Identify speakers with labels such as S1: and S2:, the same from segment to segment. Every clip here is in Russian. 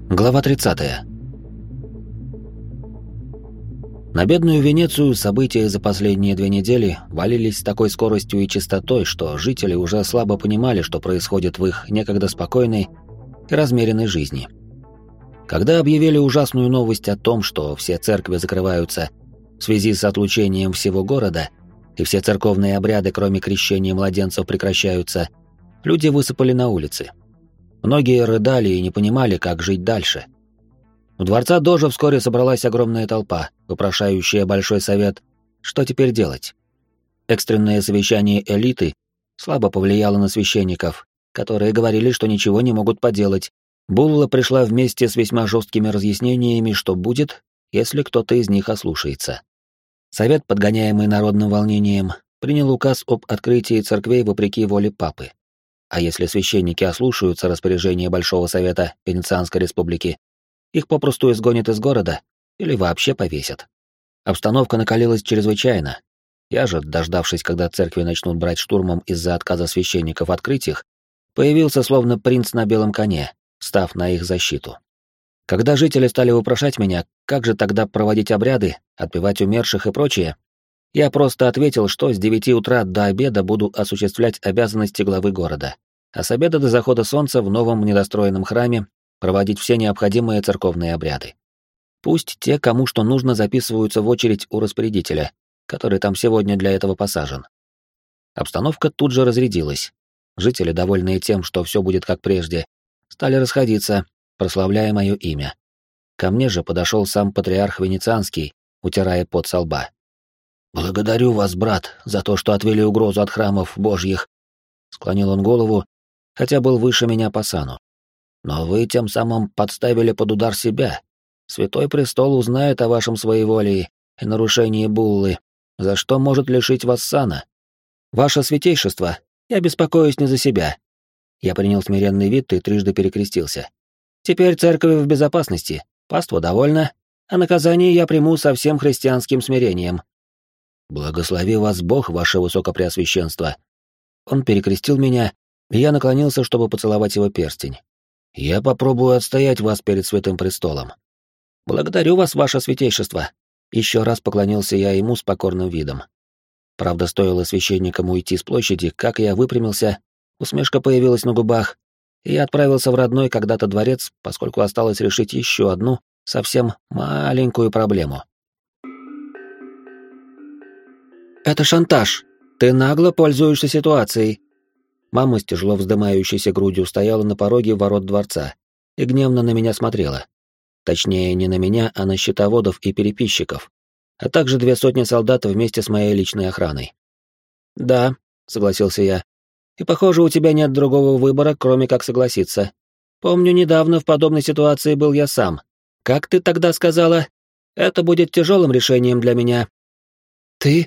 S1: Глава 30. На бедную Венецию события за последние 2 недели валились с такой скоростью и частотой, что жители уже слабо понимали, что происходит в их некогда спокойной и размеренной жизни. Когда объявили ужасную новость о том, что все церкви закрываются в связи с отлучением всего города, и все церковные обряды, кроме крещения младенцев, прекращаются, люди высыпали на улицы. Многие рыдали и не понимали, как жить дальше. У дворца Дожа вскоре собралась огромная толпа, вопрошающая Большой Совет, что теперь делать. Экстренное совещание элиты слабо повлияло на священников, которые говорили, что ничего не могут поделать. Булла пришла вместе с весьма жесткими разъяснениями, что будет, если кто-то из них ослушается. Совет, подгоняемый народным волнением, принял указ об открытии церквей вопреки воле папы. А если священники ослушаются распоряжения Большого Совета Венецианской Республики, их попросту изгонят из города или вообще повесят. Обстановка накалилась чрезвычайно. Я же, дождавшись, когда церкви начнут брать штурмом из-за отказа священников открыть их, появился словно принц на белом коне, став на их защиту. Когда жители стали вопрошать меня, как же тогда проводить обряды, отпевать умерших и прочее, я просто ответил, что с 9 утра до обеда буду осуществлять обязанности главы города, а с обеда до захода солнца в новом недостроенном храме проводить все необходимые церковные обряды. Пусть те, кому что нужно, записываются в очередь у распорядителя, который там сегодня для этого посажен. Обстановка тут же разрядилась. Жители, довольные тем, что все будет как прежде, стали расходиться, прославляя мое имя. Ко мне же подошел сам патриарх Венецианский, утирая пот со лба. «Благодарю вас, брат, за то, что отвели угрозу от храмов божьих», — склонил он голову, хотя был выше меня по сану. «Но вы тем самым подставили под удар себя. Святой Престол узнает о вашем своеволии и нарушении буллы, за что может лишить вас сана. Ваше святейшество, я беспокоюсь не за себя». Я принял смиренный вид и трижды перекрестился. «Теперь церковь в безопасности, паства довольна, а наказание я приму со всем христианским смирением». «Благослови вас Бог, ваше высокопреосвященство». Он перекрестил меня, и я наклонился, чтобы поцеловать его перстень. «Я попробую отстоять вас перед Святым Престолом». «Благодарю вас, ваше святейшество». Еще раз поклонился я ему с покорным видом. Правда, стоило священникам уйти с площади, как я выпрямился, усмешка появилась на губах, и я отправился в родной когда-то дворец, поскольку осталось решить еще одну, совсем маленькую проблему. «Это шантаж. Ты нагло пользуешься ситуацией». Мама с тяжело вздымающейся грудью стояла на пороге ворот дворца и гневно на меня смотрела. Точнее, не на меня, а на счетоводов и переписчиков, а также 200 солдат вместе с моей личной охраной. «Да», — согласился я, — «и, похоже, у тебя нет другого выбора, кроме как согласиться. Помню, недавно в подобной ситуации был я сам. Как ты тогда сказала? Это будет тяжелым решением для меня». «Ты?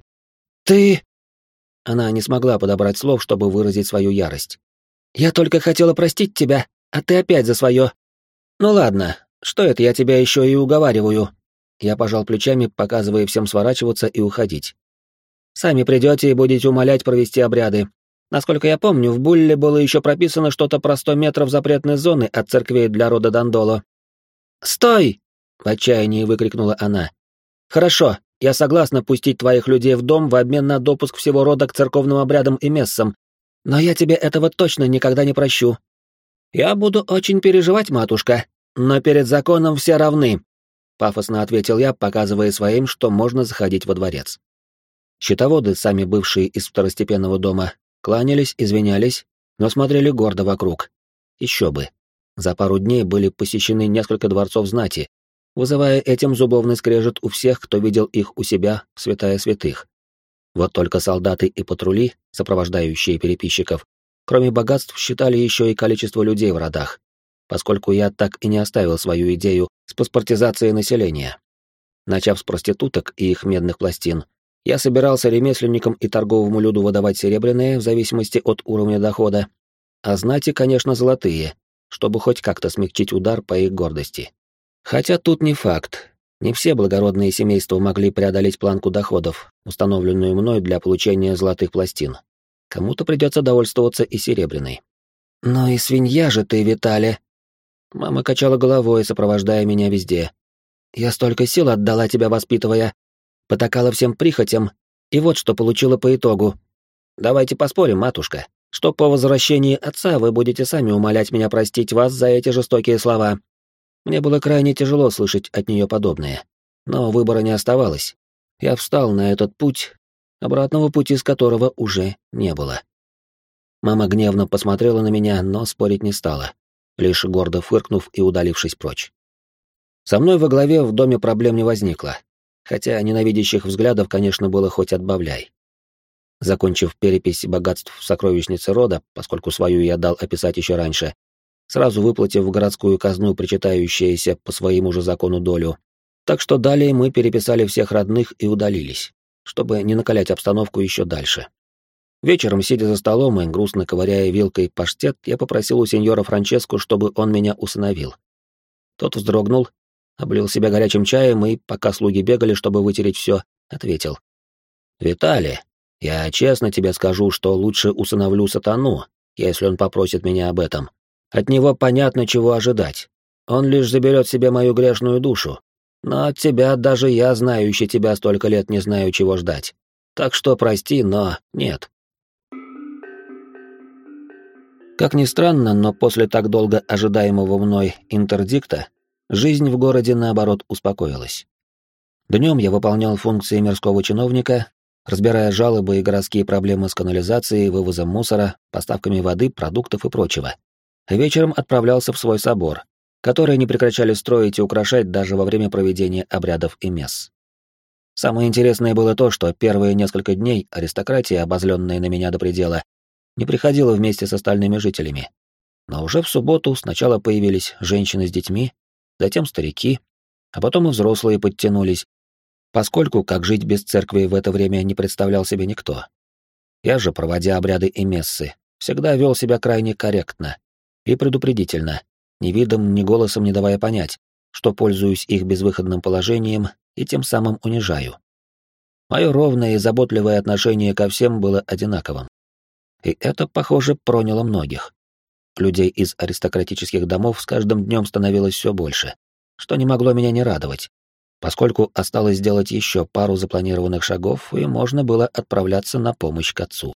S1: Она не смогла подобрать слов, чтобы выразить свою ярость. «Я только хотела простить тебя, а ты опять за свое». «Ну ладно, что это я тебя еще и уговариваю?» Я пожал плечами, показывая всем сворачиваться и уходить. «Сами придете и будете умолять провести обряды. Насколько я помню, в Булле было еще прописано что-то про 100 метров запретной зоны от церквей для рода Дандоло». «Стой!» — в отчаянии выкрикнула она. «Хорошо. Я согласна пустить твоих людей в дом в обмен на допуск всего рода к церковным обрядам и мессам, но я тебе этого точно никогда не прощу. Я буду очень переживать, матушка, но перед законом все равны», — пафосно ответил я, показывая своим, что можно заходить во дворец. Счетоводы, сами бывшие из второстепенного дома, кланялись, извинялись, но смотрели гордо вокруг. Еще бы. За пару дней были посещены несколько дворцов знати, вызывая этим зубовный скрежет у всех, кто видел их у себя в святая святых. Вот только солдаты и патрули, сопровождающие переписчиков, кроме богатств, считали еще и количество людей в родах, поскольку я так и не оставил свою идею с паспортизацией населения. Начав с проституток и их медных пластин, я собирался ремесленникам и торговому люду выдавать серебряные в зависимости от уровня дохода, а знати, конечно, золотые, чтобы хоть как-то смягчить удар по их гордости. Хотя тут не факт. Не все благородные семейства могли преодолеть планку доходов, установленную мной для получения золотых пластин. Кому-то придется довольствоваться и серебряной. «Ну и свинья же ты, Виталя!» Мама качала головой, сопровождая меня везде. «Я столько сил отдала тебя, воспитывая, потакала всем прихотям, и вот что получила по итогу. Давайте поспорим, матушка, что по возвращении отца вы будете сами умолять меня простить вас за эти жестокие слова». Мне было крайне тяжело слышать от нее подобное, но выбора не оставалось. Я встал на этот путь, обратного пути с которого уже не было. Мама гневно посмотрела на меня, но спорить не стала, лишь гордо фыркнув и удалившись прочь. Со мной во главе в доме проблем не возникло, хотя ненавидящих взглядов, конечно, было хоть отбавляй. Закончив перепись богатств в сокровищнице рода, поскольку свою я дал описать еще раньше, сразу выплатив в городскую казну причитающуюся по своему же закону долю, так что далее мы переписали всех родных и удалились, чтобы не накалять обстановку еще дальше. Вечером, сидя за столом и грустно ковыряя вилкой паштет, я попросил у сеньора Франческо, чтобы он меня усыновил. Тот вздрогнул, облил себя горячим чаем и, пока слуги бегали, чтобы вытереть все, ответил. «Виталий, я честно тебе скажу, что лучше усыновлю сатану, если он попросит меня об этом. От него понятно, чего ожидать. Он лишь заберет себе мою грешную душу. Но от тебя даже я, знающий тебя столько лет, не знаю, чего ждать. Так что прости, но нет». Как ни странно, но после так долго ожидаемого мной интердикта, жизнь в городе, наоборот, успокоилась. Днем я выполнял функции мирского чиновника, разбирая жалобы и городские проблемы с канализацией, вывозом мусора, поставками воды, продуктов и прочего. Вечером отправлялся в свой собор, который не прекращали строить и украшать даже во время проведения обрядов и месс. Самое интересное было то, что первые несколько дней аристократия, обозленная на меня до предела, не приходила вместе с остальными жителями. Но уже в субботу сначала появились женщины с детьми, затем старики, а потом и взрослые подтянулись, поскольку как жить без церкви в это время не представлял себе никто. Я же, проводя обряды и мессы, всегда вел себя крайне корректно и предупредительно, ни видом, ни голосом не давая понять, что пользуюсь их безвыходным положением и тем самым унижаю. Мое ровное и заботливое отношение ко всем было одинаковым. И это, похоже, проняло многих. Людей из аристократических домов с каждым днем становилось все больше, что не могло меня не радовать, поскольку осталось сделать еще пару запланированных шагов, и можно было отправляться на помощь к отцу.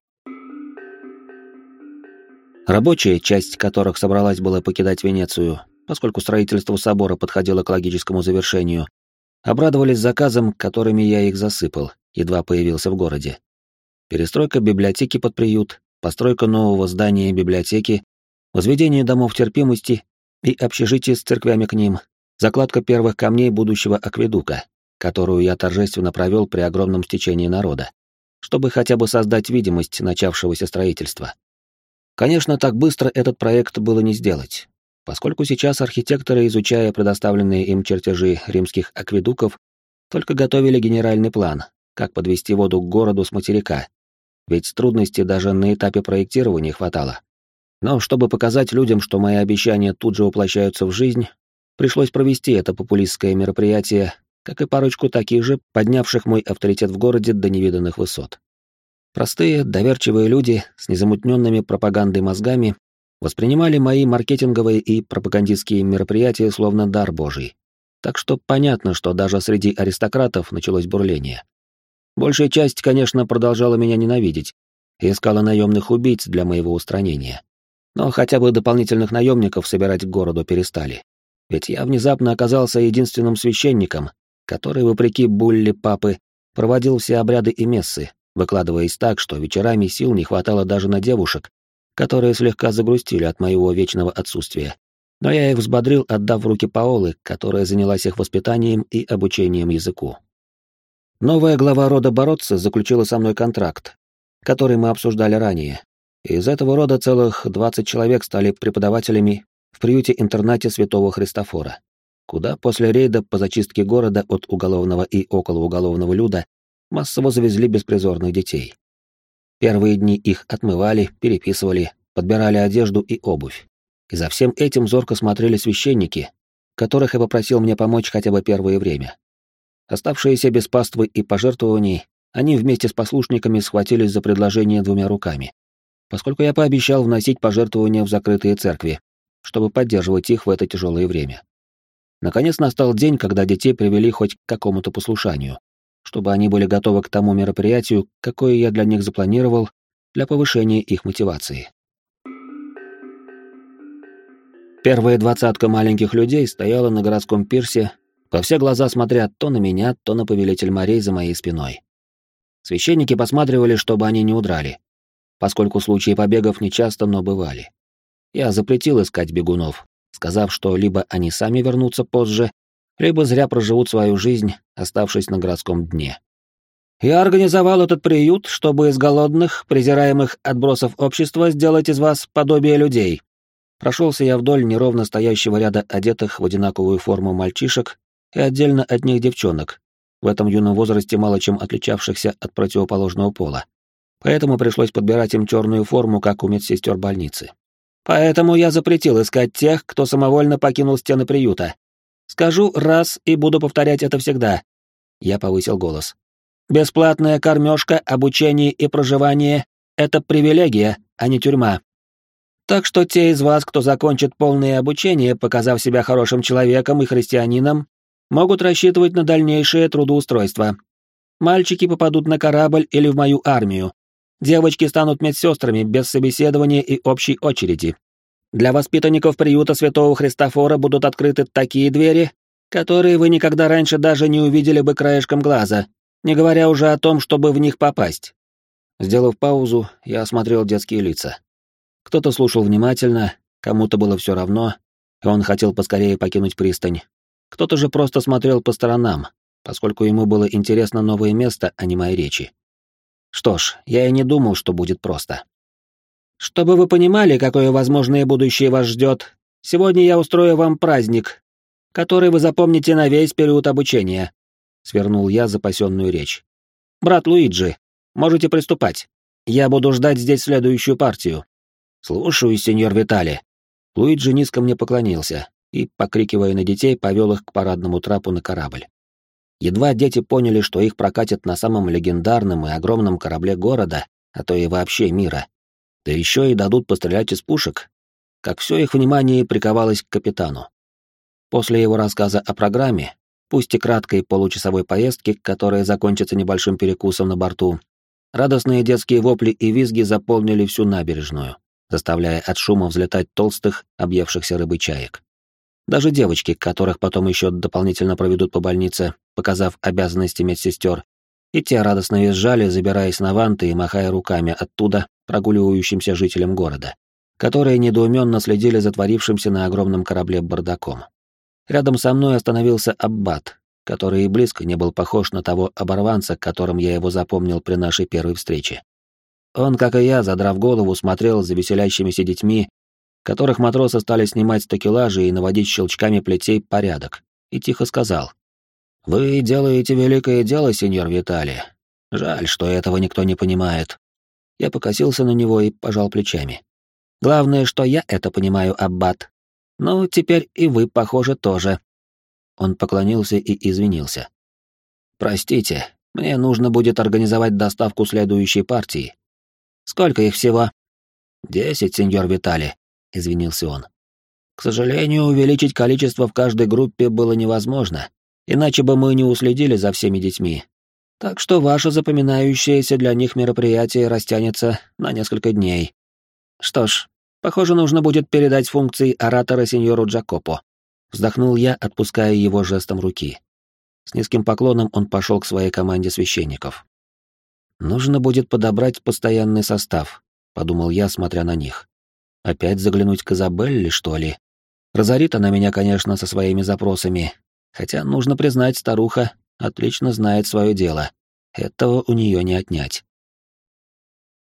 S1: Рабочая часть которых собралась была покидать Венецию, поскольку строительство собора подходило к логическому завершению, обрадовались заказом, которыми я их засыпал, едва появился в городе. Перестройка библиотеки под приют, постройка нового здания библиотеки, возведение домов терпимости и общежитий с церквями к ним, закладка первых камней будущего акведука, которую я торжественно провел при огромном стечении народа, чтобы хотя бы создать видимость начавшегося строительства. Конечно, так быстро этот проект было не сделать, поскольку сейчас архитекторы, изучая предоставленные им чертежи римских акведуков, только готовили генеральный план, как подвести воду к городу с материка, ведь трудностей даже на этапе проектирования хватало. Но чтобы показать людям, что мои обещания тут же воплощаются в жизнь, пришлось провести это популистское мероприятие, как и парочку таких же, поднявших мой авторитет в городе до невиданных высот. Простые, доверчивые люди с незамутненными пропагандой мозгами воспринимали мои маркетинговые и пропагандистские мероприятия словно дар божий. Так что понятно, что даже среди аристократов началось бурление. Большая часть, конечно, продолжала меня ненавидеть и искала наемных убийц для моего устранения. Но хотя бы дополнительных наемников собирать к городу перестали. Ведь я внезапно оказался единственным священником, который, вопреки булле папы, проводил все обряды и мессы, выкладываясь так, что вечерами сил не хватало даже на девушек, которые слегка загрустили от моего вечного отсутствия. Но я их взбодрил, отдав в руки Паолы, которая занялась их воспитанием и обучением языку. Новая глава рода Бородцы заключила со мной контракт, который мы обсуждали ранее. Из этого рода целых 20 человек стали преподавателями в приюте-интернате Святого Христофора, куда после рейда по зачистке города от уголовного и околоуголовного люда массово завезли беспризорных детей. Первые дни их отмывали, переписывали, подбирали одежду и обувь. И за всем этим зорко смотрели священники, которых я попросил мне помочь хотя бы первое время. Оставшиеся без паствы и пожертвований, они вместе с послушниками схватились за предложение двумя руками, поскольку я пообещал вносить пожертвования в закрытые церкви, чтобы поддерживать их в это тяжелое время. Наконец настал день, когда детей привели хоть к какому-то послушанию, чтобы они были готовы к тому мероприятию, какое я для них запланировал, для повышения их мотивации. Первая двадцатка маленьких людей стояла на городском пирсе, во все глаза смотря то на меня, то на повелитель морей за моей спиной. Священники посматривали, чтобы они не удрали, поскольку случаи побегов нечасто, но бывали. Я запретил искать бегунов, сказав, что либо они сами вернутся позже, либо зря проживут свою жизнь, оставшись на городском дне. Я организовал этот приют, чтобы из голодных, презираемых отбросов общества сделать из вас подобие людей. Прошелся я вдоль неровно стоящего ряда одетых в одинаковую форму мальчишек и отдельно от них девчонок, в этом юном возрасте мало чем отличавшихся от противоположного пола. Поэтому пришлось подбирать им черную форму, как у медсестер больницы. Поэтому я запретил искать тех, кто самовольно покинул стены приюта. Скажу раз и буду повторять это всегда. Я повысил голос. Бесплатная кормежка, обучение и проживание — это привилегия, а не тюрьма. Так что те из вас, кто закончит полное обучение, показав себя хорошим человеком и христианином, могут рассчитывать на дальнейшее трудоустройство. Мальчики попадут на корабль или в мою армию. Девочки станут медсестрами без собеседования и общей очереди. Для воспитанников приюта Святого Христофора будут открыты такие двери, которые вы никогда раньше даже не увидели бы краешком глаза, не говоря уже о том, чтобы в них попасть. Сделав паузу, я осмотрел детские лица. Кто-то слушал внимательно, кому-то было все равно, и он хотел поскорее покинуть пристань. Кто-то же просто смотрел по сторонам, поскольку ему было интересно новое место, а не мои речи. Что ж, я и не думал, что будет просто. Чтобы вы понимали, какое возможное будущее вас ждет, сегодня я устрою вам праздник, который вы запомните на весь период обучения. Свернул я запасенную речь. Брат Луиджи, можете приступать. Я буду ждать здесь следующую партию. Слушаюсь, сеньор Витали. Луиджи низко мне поклонился и, покрикивая на детей, повел их к парадному трапу на корабль. Едва дети поняли, что их прокатят на самом легендарном и огромном корабле города, а то и вообще мира, да еще и дадут пострелять из пушек, как все их внимание приковалось к капитану. После его рассказа о программе, пусть и краткой получасовой поездки, которая закончится небольшим перекусом на борту, радостные детские вопли и визги заполнили всю набережную, заставляя от шума взлетать толстых, объевшихся рыбы чаек. Даже девочки, которых потом еще дополнительно проведут по больнице, показав обязанности медсестер, и те радостно визжали, забираясь на ванты и махая руками оттуда прогуливающимся жителям города, которые недоуменно следили за творившимся на огромном корабле бардаком. Рядом со мной остановился аббат, который и близко не был похож на того оборванца, которым я его запомнил при нашей первой встрече. Он, как и я, задрав голову, смотрел за веселящимися детьми, которых матросы стали снимать с такелажа и наводить щелчками плетей порядок, и тихо сказал: «Вы делаете великое дело, сеньор Витали. Жаль, что этого никто не понимает». Я покосился на него и пожал плечами. «Главное, что я это понимаю, аббат. Ну, теперь и вы, похоже, тоже». Он поклонился и извинился. «Простите, мне нужно будет организовать доставку следующей партии. Сколько их всего?» 10, сеньор Витали», — извинился он. «К сожалению, увеличить количество в каждой группе было невозможно, иначе бы мы не уследили за всеми детьми. Так что ваше запоминающееся для них мероприятие растянется на несколько дней. Что ж, похоже, нужно будет передать функции оратора сеньору Джакопо». Вздохнул я, отпуская его жестом руки. С низким поклоном он пошел к своей команде священников. «Нужно будет подобрать постоянный состав», — подумал я, смотря на них. «Опять заглянуть к Изабелле, что ли? Разорит она меня, конечно, со своими запросами, хотя, нужно признать, старуха отлично знает свое дело. Этого у нее не отнять».